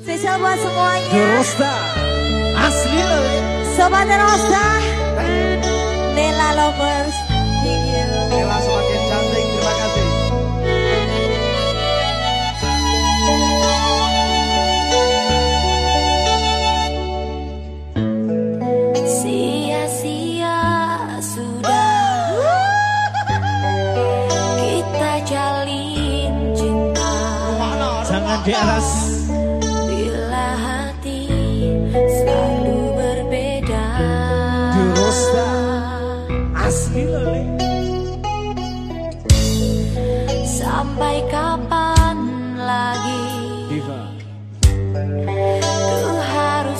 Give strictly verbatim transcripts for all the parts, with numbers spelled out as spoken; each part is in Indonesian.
Spesial buat semuanya. Rosta asli loh. Sobat Rosta, Nela Lovers, thank you. Nela semakin cantik, terima kasih. Sia-sia sudah kita jalin cinta. Jangan di aras. Bila hati selalu berbeda. Rosta asli loh. Sampai kapan lagi Diva ku harus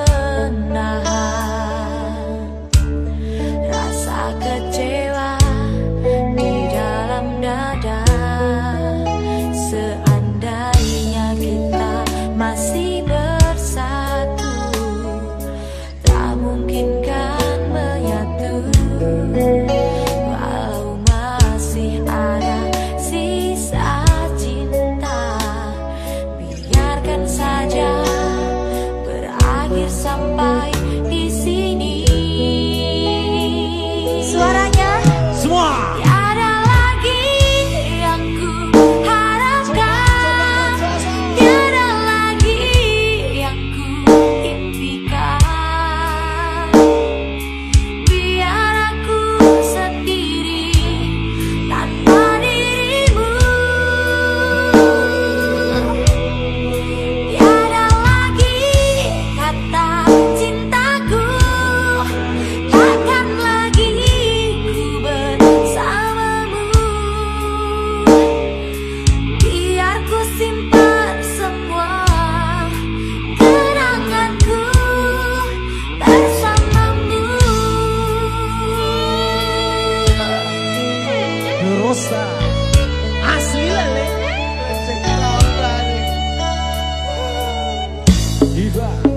menahan rasa kecewa di dalam dada. Seandainya kita masih bersatu, tak mungkin kan menyatu. Walau masih ada sisa cinta, biarkan saja berakhir sampai di sini. Suaranya semua. tiada lagi yang ku harapkan, tiada lagi yang ku impikan. Biar aku sendiri tanpa dirimu. Tiada lagi kata cintaku, takkan lagi ku bersamamu. Biar ku simpan semua kenanganku bersamamu. Rosta asli lele. Diva